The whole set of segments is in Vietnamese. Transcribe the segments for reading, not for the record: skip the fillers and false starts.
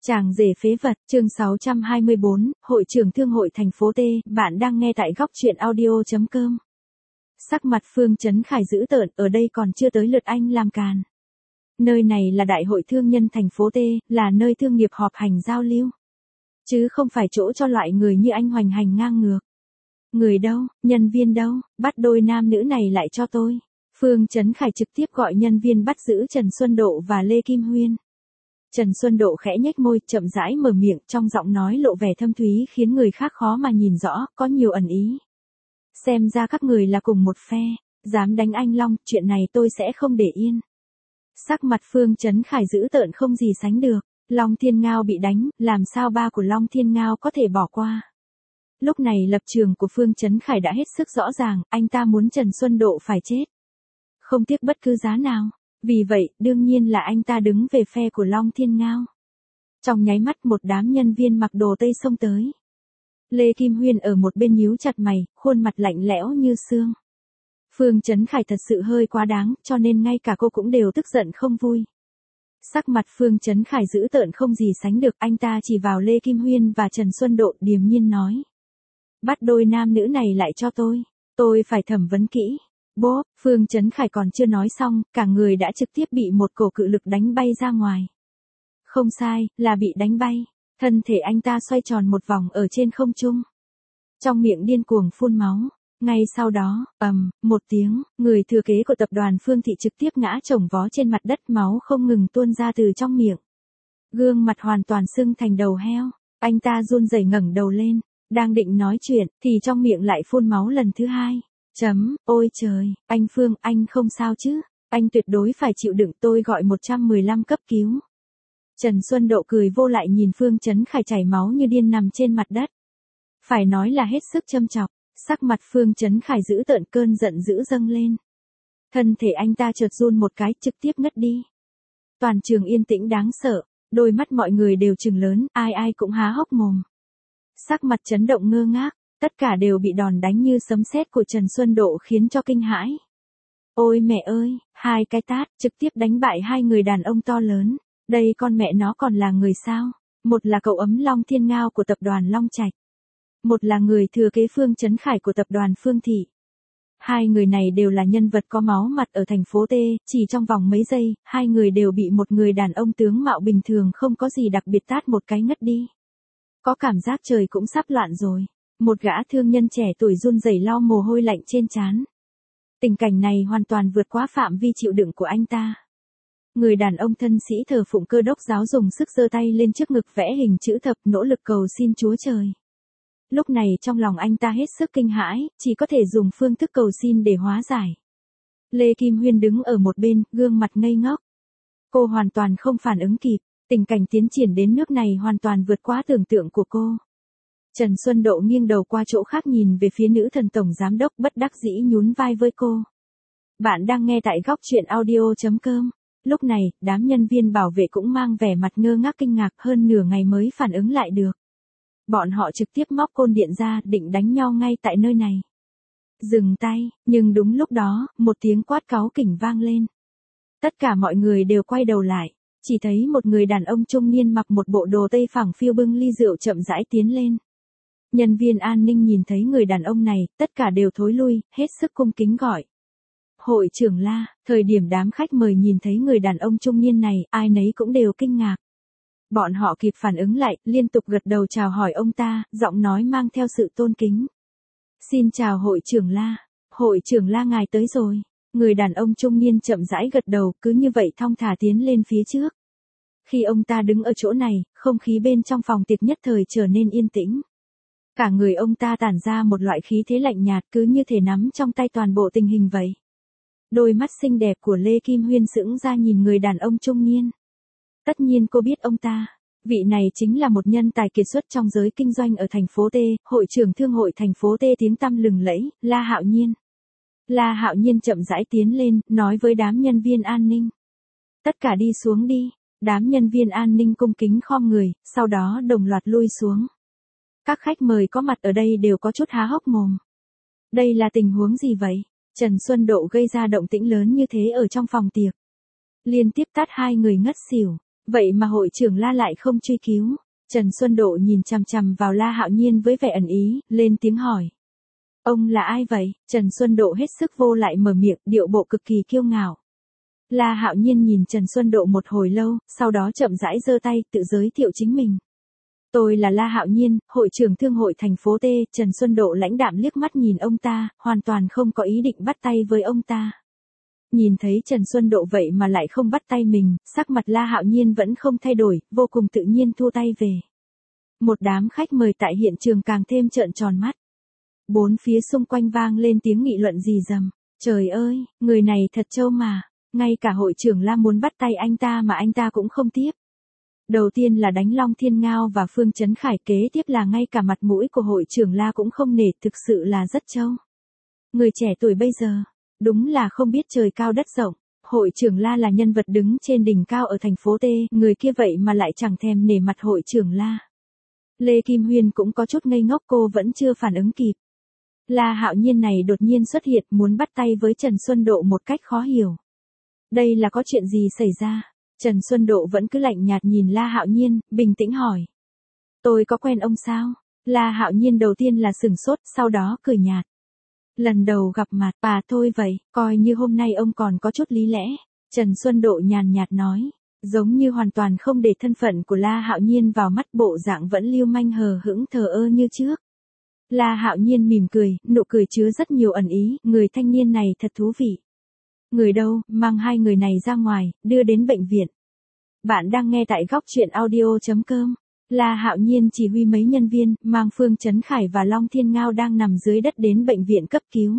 Chàng rể phế vật, chương 624, Hội trưởng Thương hội thành phố T, bạn đang nghe tại góc truyện audio.com. Sắc mặt Phương Chấn Khải dữ tợn, ở đây còn chưa tới lượt anh làm càn. Nơi này là đại hội thương nhân thành phố T, là nơi thương nghiệp họp hành giao lưu. Chứ không phải chỗ cho loại người như anh hoành hành ngang ngược. Người đâu, nhân viên đâu, bắt đôi nam nữ này lại cho tôi. Phương Chấn Khải trực tiếp gọi nhân viên bắt giữ Trần Xuân Độ và Lê Kim Huyên. Trần Xuân Độ khẽ nhếch môi, chậm rãi mở miệng, trong giọng nói lộ vẻ thâm thúy khiến người khác khó mà nhìn rõ, có nhiều ẩn ý. Xem ra các người là cùng một phe, dám đánh anh Long, chuyện này tôi sẽ không để yên. Sắc mặt Phương Chấn Khải dữ tợn không gì sánh được, Long Thiên Ngao bị đánh, làm sao ba của Long Thiên Ngao có thể bỏ qua. Lúc này lập trường của Phương Chấn Khải đã hết sức rõ ràng, anh ta muốn Trần Xuân Độ phải chết. Không tiếc bất cứ giá nào. Vì vậy, đương nhiên là anh ta đứng về phe của Long Thiên Ngao. Trong nháy mắt một đám nhân viên mặc đồ tây xông tới. Lê Kim Huyên ở một bên nhíu chặt mày, khuôn mặt lạnh lẽo như xương. Phương Chấn Khải thật sự hơi quá đáng, cho nên ngay cả cô cũng đều tức giận không vui. Sắc mặt Phương Chấn Khải dữ tợn không gì sánh được, anh ta chỉ vào Lê Kim Huyên và Trần Xuân Độ điềm nhiên nói. Bắt đôi nam nữ này lại cho tôi phải thẩm vấn kỹ. Bốp, Phương Chấn Khải còn chưa nói xong, cả người đã trực tiếp bị một cổ cự lực đánh bay ra ngoài. Không sai, là bị đánh bay. Thân thể anh ta xoay tròn một vòng ở trên không trung. Trong miệng điên cuồng phun máu. Ngay sau đó, một tiếng, người thừa kế của tập đoàn Phương Thị trực tiếp ngã chồng vó trên mặt đất, máu không ngừng tuôn ra từ trong miệng. Gương mặt hoàn toàn sưng thành đầu heo. Anh ta run rẩy ngẩng đầu lên, đang định nói chuyện, thì trong miệng lại phun máu lần thứ hai. Ôi trời, anh Phương, anh không sao chứ, anh tuyệt đối phải chịu đựng, tôi gọi 115 cấp cứu. Trần Xuân Độ cười vô lại nhìn Phương Chấn Khải chảy máu như điên nằm trên mặt đất. Phải nói là hết sức châm chọc, sắc mặt Phương Chấn Khải dữ tợn, cơn giận dữ dâng lên. Thân thể anh ta chợt run một cái, trực tiếp ngất đi. Toàn trường yên tĩnh đáng sợ, đôi mắt mọi người đều trừng lớn, ai cũng há hốc mồm. Sắc mặt chấn động ngơ ngác. Tất cả đều bị đòn đánh như sấm sét của Trần Xuân Độ khiến cho kinh hãi. Ôi mẹ ơi, hai cái tát, trực tiếp đánh bại hai người đàn ông to lớn. Đây con mẹ nó còn là người sao? Một là cậu ấm Long Thiên Ngao của tập đoàn Long Trạch. Một là người thừa kế Phương Chấn Khải của tập đoàn Phương Thị. Hai người này đều là nhân vật có máu mặt ở thành phố T, chỉ trong vòng mấy giây, hai người đều bị một người đàn ông tướng mạo bình thường không có gì đặc biệt tát một cái ngất đi. Có cảm giác trời cũng sắp loạn rồi. Một gã thương nhân trẻ tuổi run rẩy lau mồ hôi lạnh trên trán. Tình cảnh này hoàn toàn vượt quá phạm vi chịu đựng của anh ta. Người đàn ông thân sĩ thờ phụng Cơ Đốc giáo dùng sức giơ tay lên trước ngực vẽ hình chữ thập, nỗ lực cầu xin Chúa Trời. Lúc này trong lòng anh ta hết sức kinh hãi, chỉ có thể dùng phương thức cầu xin để hóa giải. Lê Kim Huyên đứng ở một bên, gương mặt ngây ngốc. Cô hoàn toàn không phản ứng kịp, tình cảnh tiến triển đến nước này hoàn toàn vượt quá tưởng tượng của cô. Trần Xuân Độ nghiêng đầu qua chỗ khác nhìn về phía nữ thần tổng giám đốc, bất đắc dĩ nhún vai với cô. Bạn đang nghe tại góc truyện audio.com. Lúc này, đám nhân viên bảo vệ cũng mang vẻ mặt ngơ ngác kinh ngạc, hơn nửa ngày mới phản ứng lại được. Bọn họ trực tiếp móc côn điện ra, định đánh nhau ngay tại nơi này. Dừng tay, nhưng đúng lúc đó, một tiếng quát cáu kỉnh vang lên. Tất cả mọi người đều quay đầu lại, chỉ thấy một người đàn ông trung niên mặc một bộ đồ tây phẳng phiu bưng ly rượu chậm rãi tiến lên. Nhân viên an ninh nhìn thấy người đàn ông này, tất cả đều thối lui, hết sức cung kính gọi. Hội trưởng La, thời điểm đám khách mời nhìn thấy người đàn ông trung niên này, ai nấy cũng đều kinh ngạc. Bọn họ kịp phản ứng lại, liên tục gật đầu chào hỏi ông ta, giọng nói mang theo sự tôn kính. Xin chào hội trưởng La. Hội trưởng La ngài tới rồi. Người đàn ông trung niên chậm rãi gật đầu, cứ như vậy thong thả tiến lên phía trước. Khi ông ta đứng ở chỗ này, không khí bên trong phòng tiệc nhất thời trở nên yên tĩnh. Cả người ông ta tản ra một loại khí thế lạnh nhạt, cứ như thể nắm trong tay toàn bộ tình hình vậy. Đôi mắt xinh đẹp của Lê Kim Huyên sững ra nhìn người đàn ông trung niên. Tất nhiên cô biết ông ta. Vị này chính là một nhân tài kiệt xuất trong giới kinh doanh ở thành phố T, hội trưởng thương hội thành phố T tiếng tăm lừng lẫy, La Hạo Nhiên. La Hạo Nhiên chậm rãi tiến lên, nói với đám nhân viên an ninh. Tất cả đi xuống đi. Đám nhân viên an ninh cung kính khom người, sau đó đồng loạt lui xuống. Các khách mời có mặt ở đây đều có chút há hốc mồm. Đây là tình huống gì vậy? Trần Xuân Độ gây ra động tĩnh lớn như thế ở trong phòng tiệc. Liên tiếp tát hai người ngất xỉu. Vậy mà hội trưởng La lại không truy cứu. Trần Xuân Độ nhìn chằm chằm vào La Hạo Nhiên với vẻ ẩn ý, lên tiếng hỏi. Ông là ai vậy? Trần Xuân Độ hết sức vô lại mở miệng, điệu bộ cực kỳ kiêu ngạo. La Hạo Nhiên nhìn Trần Xuân Độ một hồi lâu, sau đó chậm rãi giơ tay, tự giới thiệu chính mình. Tôi là La Hạo Nhiên, hội trưởng thương hội thành phố T. Trần Xuân Độ lãnh đạm liếc mắt nhìn ông ta, hoàn toàn không có ý định bắt tay với ông ta. Nhìn thấy Trần Xuân Độ vậy mà lại không bắt tay mình, sắc mặt La Hạo Nhiên vẫn không thay đổi, vô cùng tự nhiên thu tay về. Một đám khách mời tại hiện trường càng thêm trợn tròn mắt. Bốn phía xung quanh vang lên tiếng nghị luận rì rầm. Trời ơi, người này thật trâu mà. Ngay cả hội trưởng La muốn bắt tay anh ta mà anh ta cũng không tiếp. Đầu tiên là đánh Long Thiên Ngao và Phương Chấn Khải, kế tiếp là ngay cả mặt mũi của hội trưởng La cũng không nể, thực sự là rất trâu. Người trẻ tuổi bây giờ, đúng là không biết trời cao đất rộng. Hội trưởng La là nhân vật đứng trên đỉnh cao ở thành phố T, người kia vậy mà lại chẳng thèm nể mặt hội trưởng La. Lê Kim Huyên cũng có chút ngây ngốc, cô vẫn chưa phản ứng kịp. La Hạo Nhiên này đột nhiên xuất hiện muốn bắt tay với Trần Xuân Độ một cách khó hiểu. Đây là có chuyện gì xảy ra? Trần Xuân Độ vẫn cứ lạnh nhạt nhìn La Hạo Nhiên, bình tĩnh hỏi. Tôi có quen ông sao? La Hạo Nhiên đầu tiên là sửng sốt, sau đó cười nhạt. Lần đầu gặp mặt, thôi vậy, coi như hôm nay ông còn có chút lý lẽ. Trần Xuân Độ nhàn nhạt nói, giống như hoàn toàn không để thân phận của La Hạo Nhiên vào mắt, bộ dạng vẫn lưu manh hờ hững thờ ơ như trước. La Hạo Nhiên mỉm cười, nụ cười chứa rất nhiều ẩn ý, người thanh niên này thật thú vị. Người đâu, mang hai người này ra ngoài, đưa đến bệnh viện. Bạn đang nghe tại góc truyện audio.com. La Hạo Nhiên chỉ huy mấy nhân viên, mang Phương Chấn Khải và Long Thiên Ngao đang nằm dưới đất đến bệnh viện cấp cứu.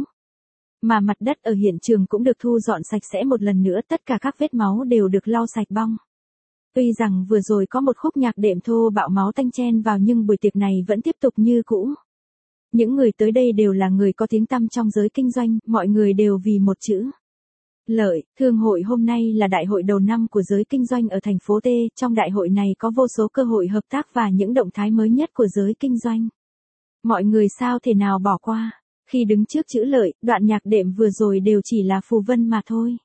Mà mặt đất ở hiện trường cũng được thu dọn sạch sẽ một lần nữa, tất cả các vết máu đều được lau sạch bong. Tuy rằng vừa rồi có một khúc nhạc đệm thô bạo máu tanh chen vào nhưng buổi tiệc này vẫn tiếp tục như cũ. Những người tới đây đều là người có tiếng tăm trong giới kinh doanh, mọi người đều vì một chữ. Lợi. Thương hội hôm nay là đại hội đầu năm của giới kinh doanh ở thành phố T, trong đại hội này có vô số cơ hội hợp tác và những động thái mới nhất của giới kinh doanh. Mọi người sao thể nào bỏ qua, khi đứng trước chữ lợi, đoạn nhạc đệm vừa rồi đều chỉ là phù vân mà thôi.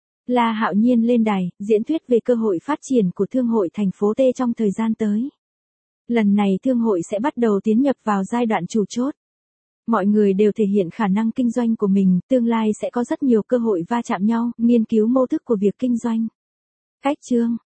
La Hạo Nhiên lên đài, diễn thuyết về cơ hội phát triển của thương hội thành phố T trong thời gian tới. Lần này thương hội sẽ bắt đầu tiến nhập vào giai đoạn chủ chốt. Mọi người đều thể hiện khả năng kinh doanh của mình, tương lai sẽ có rất nhiều cơ hội va chạm nhau, nghiên cứu mô thức của việc kinh doanh. Cách chương